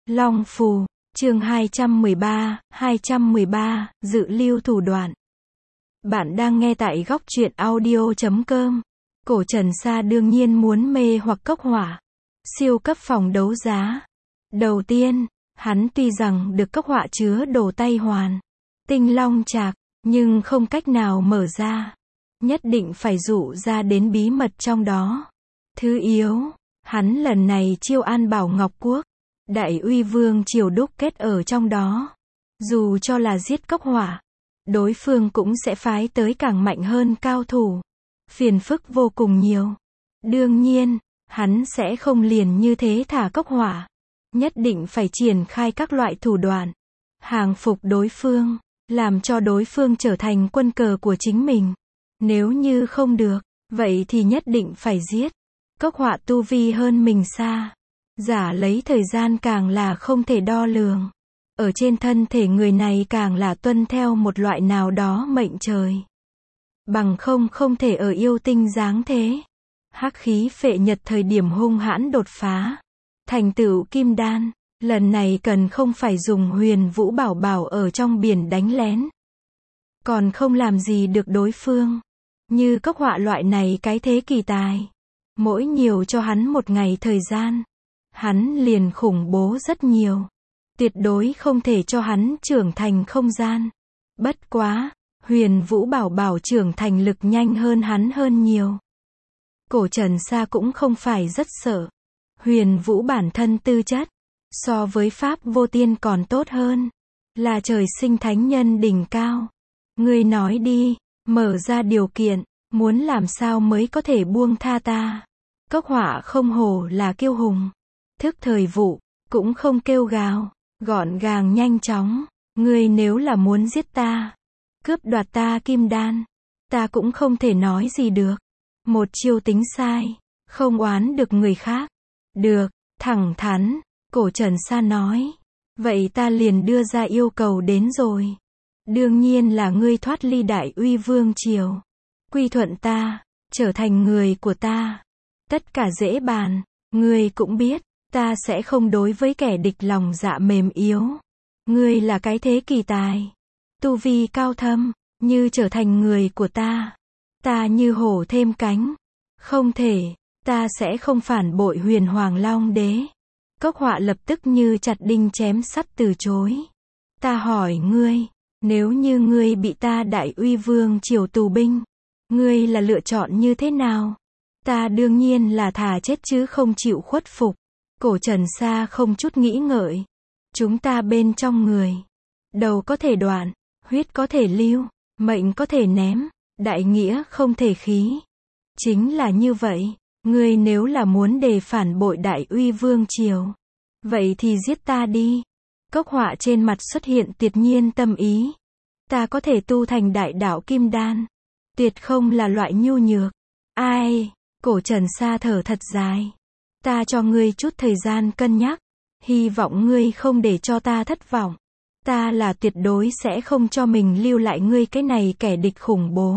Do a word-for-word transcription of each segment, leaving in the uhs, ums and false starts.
Long Phù, chương hai trăm mười ba, hai trăm mười ba, dự lưu thủ đoạn. Bạn đang nghe tại góc truyện audio chấm com. Cổ Trần Sa đương nhiên muốn mê hoặc Cốc Hỏa. Siêu cấp phòng đấu giá. Đầu tiên, hắn tuy rằng được Cốc Hỏa chứa đồ tay hoàn, tinh long trạc, nhưng không cách nào mở ra. Nhất định phải dụ ra đến bí mật trong đó. Thứ yếu, hắn lần này chiêu an Bảo Ngọc Quốc. Đại Uy Vương triều đúc kết ở trong đó. Dù cho là giết Cốc Hỏa, đối phương cũng sẽ phái tới càng mạnh hơn cao thủ. Phiền phức vô cùng nhiều. Đương nhiên, hắn sẽ không liền như thế thả Cốc Hỏa. Nhất định phải triển khai các loại thủ đoạn. Hàng phục đối phương, làm cho đối phương trở thành quân cờ của chính mình. Nếu như không được, vậy thì nhất định phải giết. Cốc Hỏa tu vi hơn mình xa. Giả lấy thời gian càng là không thể đo lường. Ở trên thân thể người này càng là tuân theo một loại nào đó mệnh trời. Bằng không không thể ở yêu tinh dáng thế. Hắc khí phệ nhật thời điểm hung hãn đột phá. Thành tựu kim đan. Lần này cần không phải dùng huyền vũ bảo bảo ở trong biển đánh lén. Còn không làm gì được đối phương. Như Cốc Hỏa loại này cái thế kỳ tài. Mỗi nhiều cho hắn một ngày thời gian. Hắn liền khủng bố rất nhiều. Tuyệt đối không thể cho hắn trưởng thành không gian. Bất quá, huyền vũ bảo bảo trưởng thành lực nhanh hơn hắn hơn nhiều. Cổ Trần Sa cũng không phải rất sợ. Huyền vũ bản thân tư chất, so với Pháp vô tiên còn tốt hơn. Là trời sinh thánh nhân đỉnh cao. Ngươi nói đi, mở ra điều kiện, muốn làm sao mới có thể buông tha ta. Cốc Hỏa không hổ là kiêu hùng. Thức thời vụ, cũng không kêu gào, gọn gàng nhanh chóng. Ngươi nếu là muốn giết ta, cướp đoạt ta kim đan, ta cũng không thể nói gì được. Một chiêu tính sai, không oán được người khác. Được, thẳng thắn, Cổ Trần Sa nói. Vậy ta liền đưa ra yêu cầu đến rồi. Đương nhiên là ngươi thoát ly Đại Uy Vương triều. Quy thuận ta, trở thành người của ta. Tất cả dễ bàn, ngươi cũng biết. Ta sẽ không đối với kẻ địch lòng dạ mềm yếu. Ngươi là cái thế kỳ tài. Tu vi cao thâm, như trở thành người của ta. Ta như hổ thêm cánh. Không thể, ta sẽ không phản bội Huyền Hoàng Long Đế. Cốc Hỏa lập tức như chặt đinh chém sắt từ chối. Ta hỏi ngươi, nếu như ngươi bị ta Đại Uy Vương triều tù binh, ngươi là lựa chọn như thế nào? Ta đương nhiên là thà chết chứ không chịu khuất phục. Cổ Trần Sa không chút nghĩ ngợi. Chúng ta bên trong người. Đầu có thể đoạn, huyết có thể lưu, mệnh có thể ném, đại nghĩa không thể khí. Chính là như vậy. Ngươi nếu là muốn đề phản bội Đại Uy Vương triều, vậy thì giết ta đi. Cốc Hỏa trên mặt xuất hiện tuyệt nhiên tâm ý. Ta có thể tu thành đại đạo kim đan. Tuyệt không là loại nhu nhược. Ai? Cổ Trần Sa thở thật dài. Ta cho ngươi chút thời gian cân nhắc. Hy vọng ngươi không để cho ta thất vọng. Ta là tuyệt đối sẽ không cho mình lưu lại ngươi cái này kẻ địch khủng bố.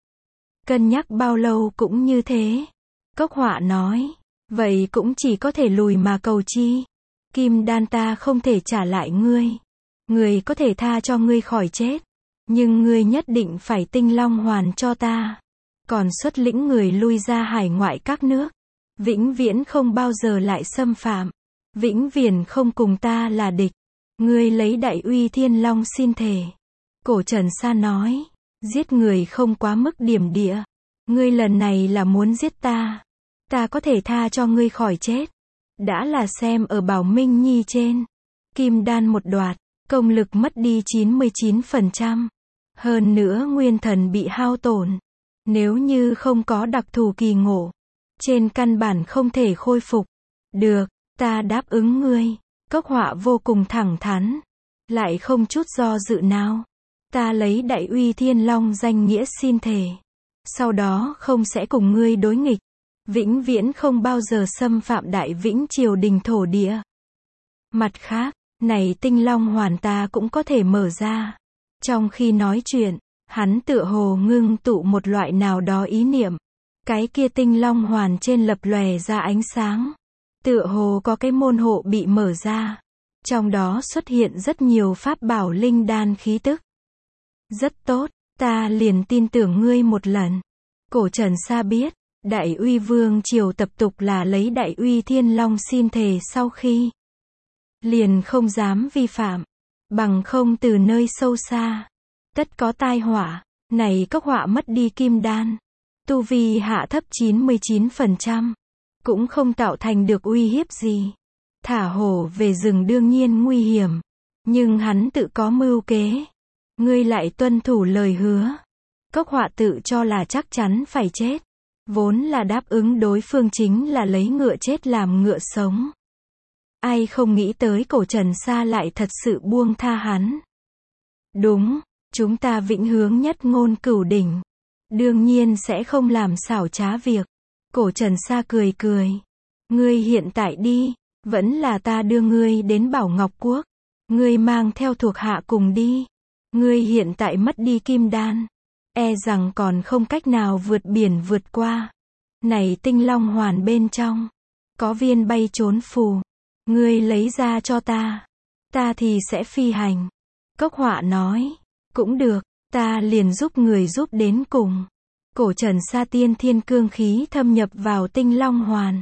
Cân nhắc bao lâu cũng như thế. Cốc Hỏa nói. Vậy cũng chỉ có thể lùi mà cầu chi. Kim đan ta không thể trả lại ngươi. Ngươi có thể tha cho ngươi khỏi chết. Nhưng ngươi nhất định phải tinh long hoàn cho ta. Còn xuất lĩnh người lui ra hải ngoại các nước. Vĩnh viễn không bao giờ lại xâm phạm. Vĩnh viễn không cùng ta là địch. Ngươi lấy Đại Uy Thiên Long xin thề. Cổ Trần Sa nói. Giết người không quá mức điểm địa. Ngươi lần này là muốn giết ta. Ta có thể tha cho ngươi khỏi chết. Đã là xem ở Bảo Minh Nhi trên. Kim đan một đoạt. Công lực mất đi chín mươi chín phần trăm. Hơn nữa nguyên thần bị hao tổn. Nếu như không có đặc thù kỳ ngộ, trên căn bản không thể khôi phục. Được, ta đáp ứng ngươi. Cốc Hỏa vô cùng thẳng thắn. Lại không chút do dự nào. Ta lấy Đại Uy Thiên Long danh nghĩa xin thề. Sau đó không sẽ cùng ngươi đối nghịch. Vĩnh viễn không bao giờ xâm phạm Đại Vĩnh triều đình thổ địa. Mặt khác, này tinh long hoàn ta cũng có thể mở ra. Trong khi nói chuyện, hắn tựa hồ ngưng tụ một loại nào đó ý niệm. Cái kia tinh long hoàn trên lập lòe ra ánh sáng. Tựa hồ có cái môn hộ bị mở ra. Trong đó xuất hiện rất nhiều pháp bảo linh đan khí tức. Rất tốt, ta liền tin tưởng ngươi một lần. Cổ Trần Sa biết, Đại Uy Vương triều tập tục là lấy Đại Uy Thiên Long xin thề sau khi liền không dám vi phạm, bằng không từ nơi sâu xa tất có tai họa. Này cốc họa mất đi kim đan, tu vi hạ thấp chín mươi chín phần trăm, cũng không tạo thành được uy hiếp gì. Thả hổ về rừng đương nhiên nguy hiểm, nhưng hắn tự có mưu kế. Ngươi lại tuân thủ lời hứa. Cốc họa tự cho là chắc chắn phải chết, vốn là đáp ứng đối phương chính là lấy ngựa chết làm ngựa sống. Ai không nghĩ tới Cổ Trần Sa lại thật sự buông tha hắn. Đúng, chúng ta vĩnh hướng nhất ngôn cửu đỉnh, đương nhiên sẽ không làm xảo trá việc. Cổ Trần Sa cười cười. Ngươi hiện tại đi, vẫn là ta đưa ngươi đến Bảo Ngọc Quốc. Ngươi mang theo thuộc hạ cùng đi. Ngươi hiện tại mất đi kim đan, e rằng còn không cách nào vượt biển vượt qua. Này tinh long hoàn bên trong, có viên bay trốn phù. Ngươi lấy ra cho ta, ta thì sẽ phi hành. Cốc họa nói, cũng được, ta liền giúp người giúp đến cùng. Cổ Trần Sa tiên thiên cương khí thâm nhập vào tinh long hoàn,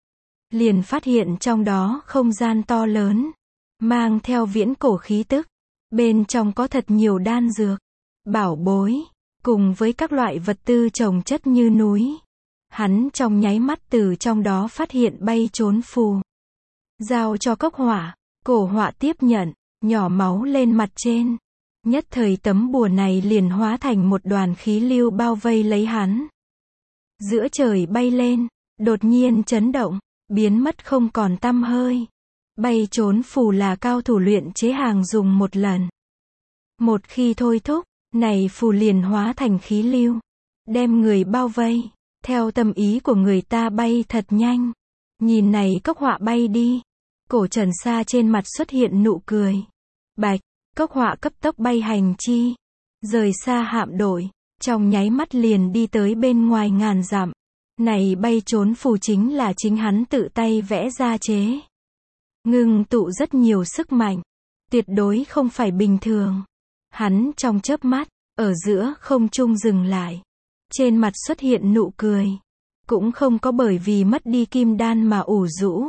liền phát hiện trong đó không gian to lớn, mang theo viễn cổ khí tức. Bên trong có thật nhiều đan dược, bảo bối, cùng với các loại vật tư chồng chất như núi. Hắn trong nháy mắt từ trong đó phát hiện bay trốn phù. Giao cho cốc họa, cổ họa tiếp nhận, nhỏ máu lên mặt trên. Nhất thời tấm bùa này liền hóa thành một đoàn khí lưu bao vây lấy hắn. Giữa trời bay lên, đột nhiên chấn động, biến mất không còn tăm hơi. Bay trốn phù là cao thủ luyện chế hàng dùng một lần. Một khi thôi thúc, này phù liền hóa thành khí lưu, đem người bao vây, theo tâm ý của người ta bay thật nhanh. Nhìn này cốc họa bay đi, Cổ Trần Sa trên mặt xuất hiện nụ cười. Bạch, cốc họa cấp tốc bay hành chi, rời xa hạm đội, trong nháy mắt liền đi tới bên ngoài ngàn dặm. Này bay trốn phù chính là chính hắn tự tay vẽ ra chế. Ngưng tụ rất nhiều sức mạnh, tuyệt đối không phải bình thường. Hắn trong chớp mắt, ở giữa không trung dừng lại. Trên mặt xuất hiện nụ cười. Cũng không có bởi vì mất đi kim đan mà ủ rũ.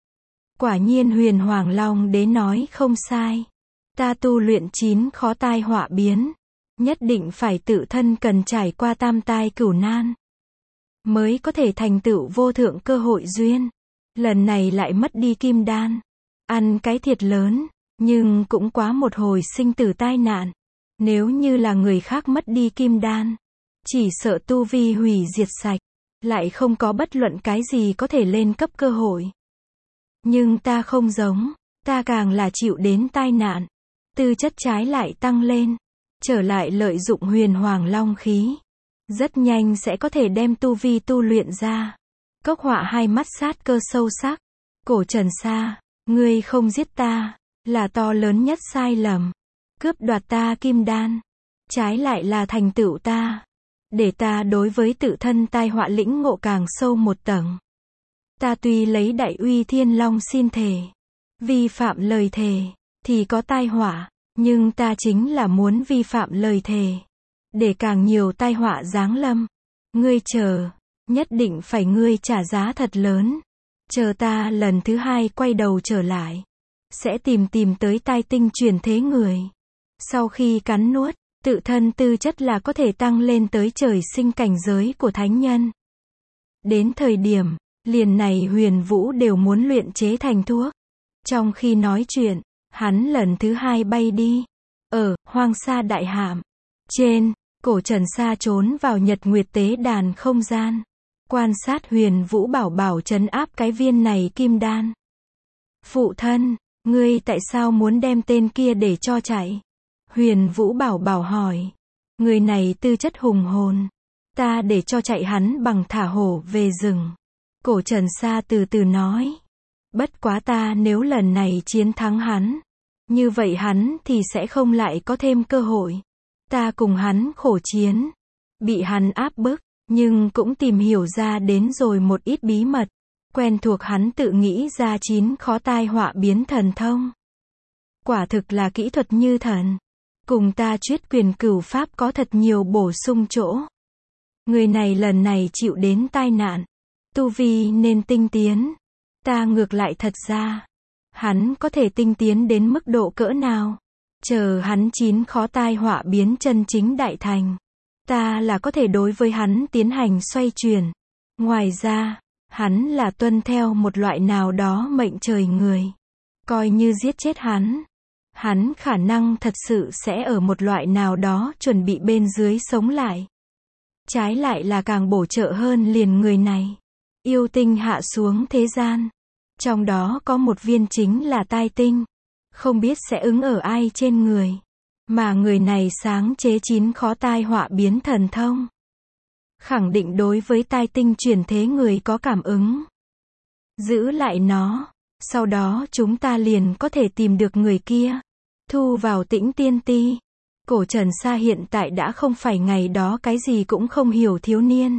Quả nhiên Huyền Hoàng Long Đế nói không sai. Ta tu luyện chín khó tai họa biến. Nhất định phải tự thân cần trải qua tam tai cửu nan, mới có thể thành tựu vô thượng cơ hội duyên. Lần này lại mất đi kim đan. Ăn cái thiệt lớn, nhưng cũng quá một hồi sinh tử tai nạn. Nếu như là người khác mất đi kim đan, chỉ sợ tu vi hủy diệt sạch, lại không có bất luận cái gì có thể lên cấp cơ hội. Nhưng ta không giống, ta càng là chịu đến tai nạn, tư chất trái lại tăng lên, trở lại lợi dụng Huyền Hoàng Long khí, rất nhanh sẽ có thể đem tu vi tu luyện ra. Cốc họa hai mắt sát cơ sâu sắc. Cổ Trần Sa, ngươi không giết ta, là to lớn nhất sai lầm. Cướp đoạt ta kim đan, trái lại là thành tựu ta. Để ta đối với tự thân tai họa lĩnh ngộ càng sâu một tầng. Ta tuy lấy Đại Uy Thiên Long xin thề, vi phạm lời thề, thì có tai họa, nhưng ta chính là muốn vi phạm lời thề, để càng nhiều tai họa giáng lâm. Ngươi chờ, nhất định phải ngươi trả giá thật lớn. Chờ ta lần thứ hai quay đầu trở lại, sẽ tìm tìm tới tai tinh truyền thế người. Sau khi cắn nuốt, tự thân tư chất là có thể tăng lên tới trời sinh cảnh giới của thánh nhân. Đến thời điểm, liền này Huyền Vũ đều muốn luyện chế thành thuốc. Trong khi nói chuyện, hắn lần thứ hai bay đi. Ở hoang sa đại hạm trên, Cổ Trần Sa trốn vào Nhật Nguyệt tế đàn không gian, quan sát Huyền Vũ bảo bảo trấn áp cái viên này kim đan. Phụ thân, ngươi tại sao muốn đem tên kia để cho chạy? Huyền Vũ bảo bảo hỏi. Người này tư chất hùng hồn, ta để cho chạy hắn bằng thả hổ về rừng. Cổ Trần Sa từ từ nói. Bất quá ta nếu lần này chiến thắng hắn, như vậy hắn thì sẽ không lại có thêm cơ hội. Ta cùng hắn khổ chiến, bị hắn áp bức, nhưng cũng tìm hiểu ra đến rồi một ít bí mật. Quen thuộc hắn tự nghĩ ra chín khó tai họa biến thần thông. Quả thực là kỹ thuật như thần. Cùng ta chuyết quyền cửu pháp có thật nhiều bổ sung chỗ. Người này lần này chịu đến tai nạn. Tu vi nên tinh tiến. Ta ngược lại thật ra. Hắn có thể tinh tiến đến mức độ cỡ nào? Chờ hắn chín khó tai họa biến chân chính đại thành. Ta là có thể đối với hắn tiến hành xoay chuyển. Ngoài ra, hắn là tuân theo một loại nào đó mệnh trời người. Coi như giết chết hắn. Hắn khả năng thật sự sẽ ở một loại nào đó chuẩn bị bên dưới sống lại. Trái lại là càng bổ trợ hơn liền người này. Yêu tinh hạ xuống thế gian. Trong đó có một viên chính là tai tinh. Không biết sẽ ứng ở ai trên người. Mà người này sáng chế chín khó tai họa biến thần thông. Khẳng định đối với tai tinh chuyển thế người có cảm ứng. Giữ lại nó. Sau đó chúng ta liền có thể tìm được người kia. Thu vào Tĩnh Tiên Ti. Cổ Trần Sa hiện tại đã không phải ngày đó cái gì cũng không hiểu thiếu niên.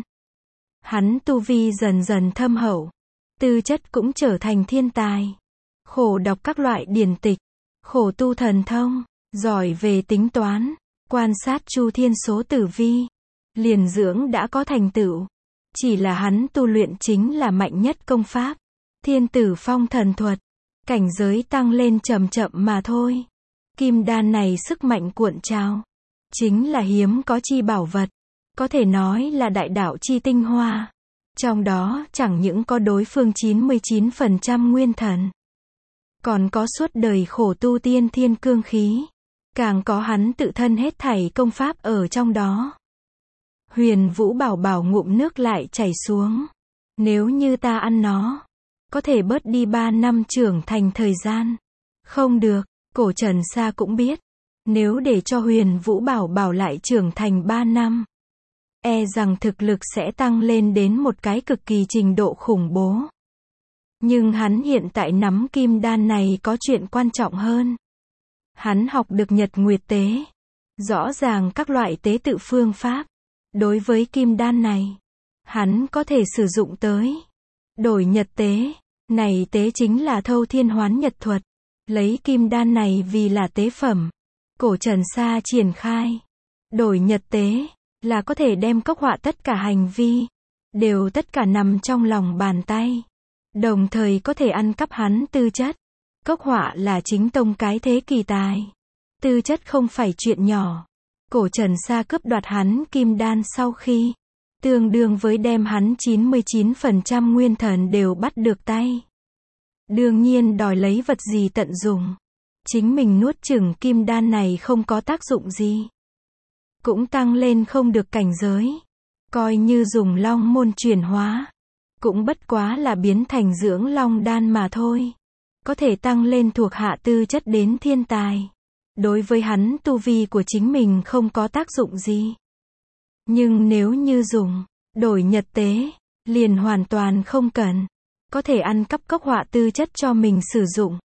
Hắn tu vi dần dần thâm hậu. Tư chất cũng trở thành thiên tài. Khổ đọc các loại điển tịch. Khổ tu thần thông. Giỏi về tính toán. Quan sát chu thiên số tử vi. Liền dưỡng đã có thành tựu. Chỉ là hắn tu luyện chính là mạnh nhất công pháp. Thiên tử phong thần thuật. Cảnh giới tăng lên chậm chậm mà thôi. Kim đan này sức mạnh cuộn trào. Chính là hiếm có chi bảo vật. Có thể nói là đại đạo chi tinh hoa. Trong đó chẳng những có đối phương chín mươi chín phần trăm nguyên thần. Còn có suốt đời khổ tu tiên thiên cương khí. Càng có hắn tự thân hết thảy công pháp ở trong đó. Huyền Vũ bảo bảo ngụm nước lại chảy xuống. Nếu như ta ăn nó, có thể bớt đi ba năm trưởng thành thời gian. Không được, Cổ Trần Sa cũng biết. Nếu để cho Huyền Vũ bảo bảo lại trưởng thành ba năm. E rằng thực lực sẽ tăng lên đến một cái cực kỳ trình độ khủng bố. Nhưng hắn hiện tại nắm kim đan này có chuyện quan trọng hơn. Hắn học được nhật nguyệt tế. Rõ ràng các loại tế tự phương pháp. Đối với kim đan này, hắn có thể sử dụng tới. Đổi nhật tế. Này tế chính là thâu thiên hoán nhật thuật. Lấy kim đan này vì là tế phẩm. Cổ Trần Sa triển khai. Đổi nhật tế. Là có thể đem cốc họa tất cả hành vi. Đều tất cả nằm trong lòng bàn tay. Đồng thời có thể ăn cắp hắn tư chất. Cốc họa là chính tông cái thế kỳ tài. Tư chất không phải chuyện nhỏ. Cổ Trần Sa cướp đoạt hắn kim đan sau khi. Tương đương với đem hắn chín mươi chín phần trăm nguyên thần đều bắt được tay. Đương nhiên đòi lấy vật gì tận dụng. Chính mình nuốt chửng kim đan này không có tác dụng gì. Cũng tăng lên không được cảnh giới. Coi như dùng long môn chuyển hóa. Cũng bất quá là biến thành dưỡng long đan mà thôi. Có thể tăng lên thuộc hạ tư chất đến thiên tài. Đối với hắn tu vi của chính mình không có tác dụng gì. Nhưng nếu như dùng, đổi nhật tế, liền hoàn toàn không cần. Có thể ăn cắp cốc họa tư chất cho mình sử dụng.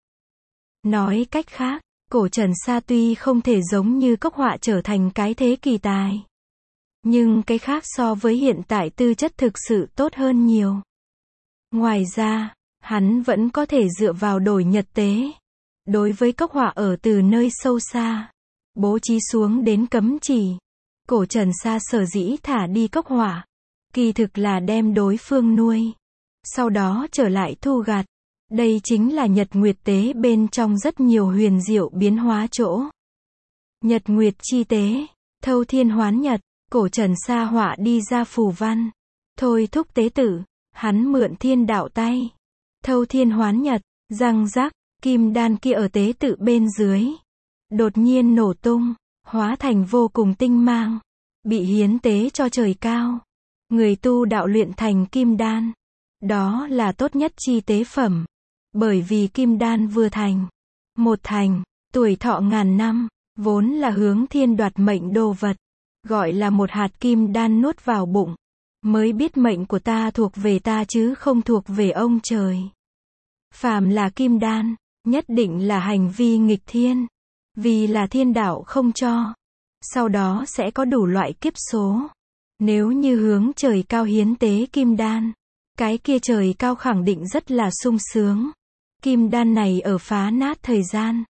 Nói cách khác, Cổ Trần Sa tuy không thể giống như cốc họa trở thành cái thế kỳ tài. Nhưng cái khác so với hiện tại tư chất thực sự tốt hơn nhiều. Ngoài ra, hắn vẫn có thể dựa vào đổi nhật tế. Đối với cốc họa ở từ nơi sâu xa. Bố trí xuống đến cấm chỉ. Cổ Trần Sa sở dĩ thả đi cốc họa. Kỳ thực là đem đối phương nuôi. Sau đó trở lại thu gặt. Đây chính là nhật nguyệt tế bên trong rất nhiều huyền diệu biến hóa chỗ. Nhật nguyệt chi tế. Thâu thiên hoán nhật. Cổ Trần Sa họa đi ra phù văn. Thôi thúc tế tử. Hắn mượn thiên đạo tay. Thâu thiên hoán nhật. Răng rắc. Kim đan kia ở tế tự bên dưới. Đột nhiên nổ tung. Hóa thành vô cùng tinh mang. Bị hiến tế cho trời cao. Người tu đạo luyện thành kim đan. Đó là tốt nhất chi tế phẩm. Bởi vì kim đan vừa thành. Một thành. Tuổi thọ ngàn năm. Vốn là hướng thiên đoạt mệnh đồ vật. Gọi là một hạt kim đan nuốt vào bụng. Mới biết mệnh của ta thuộc về ta chứ không thuộc về ông trời. Phàm là kim đan. Nhất định là hành vi nghịch thiên. Vì là thiên đạo không cho. Sau đó sẽ có đủ loại kiếp số. Nếu như hướng trời cao hiến tế kim đan. Cái kia trời cao khẳng định rất là sung sướng. Kim đan này ở phá nát thời gian.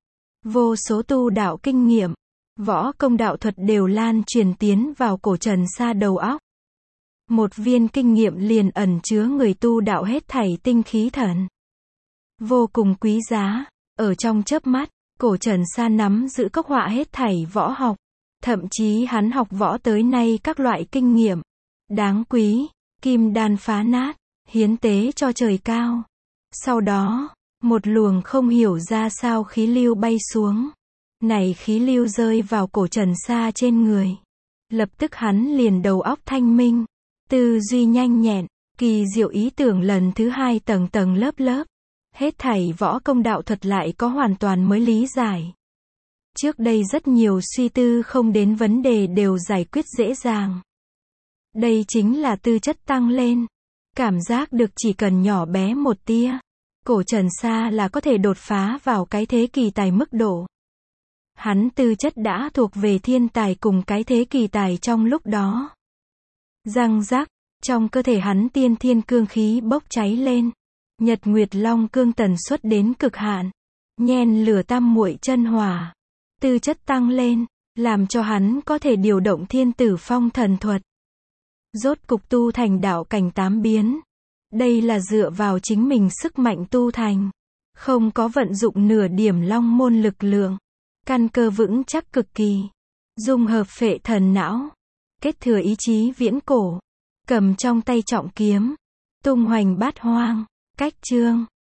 Vô số tu đạo kinh nghiệm, võ công đạo thuật đều lan truyền tiến vào cổ Trần Sa đầu óc. Một viên kinh nghiệm liền ẩn chứa người tu đạo hết thảy tinh khí thần. Vô cùng quý giá, ở trong chớp mắt, cổ Trần Sa nắm giữ cốc họa hết thảy võ học. Thậm chí hắn học võ tới nay các loại kinh nghiệm đáng quý, kim đan phá nát, hiến tế cho trời cao. Sau đó, một luồng không hiểu ra sao khí lưu bay xuống. Này khí lưu rơi vào cổ Trần Sa trên người. Lập tức hắn liền đầu óc thanh minh, tư duy nhanh nhẹn, kỳ diệu ý tưởng lần thứ hai tầng tầng lớp lớp. Hết thảy võ công đạo thuật lại có hoàn toàn mới lý giải. Trước đây rất nhiều suy tư không đến vấn đề đều giải quyết dễ dàng. Đây chính là tư chất tăng lên. Cảm giác được chỉ cần nhỏ bé một tia, cổ Trần Sa là có thể đột phá vào cái thế kỳ tài mức độ. Hắn tư chất đã thuộc về thiên tài cùng cái thế kỳ tài trong lúc đó. Răng rắc, trong cơ thể hắn tiên thiên cương khí bốc cháy lên. Nhật Nguyệt Long cương tần suất đến cực hạn. Nhen lửa tam muội chân hỏa. Tư chất tăng lên, làm cho hắn có thể điều động thiên tử phong thần thuật. Rốt cục tu thành đạo cảnh tám biến. Đây là dựa vào chính mình sức mạnh tu thành. Không có vận dụng nửa điểm long môn lực lượng. Căn cơ vững chắc cực kỳ. Dung hợp phệ thần não. Kết thừa ý chí viễn cổ. Cầm trong tay trọng kiếm. Tung hoành bát hoang. Cách chương.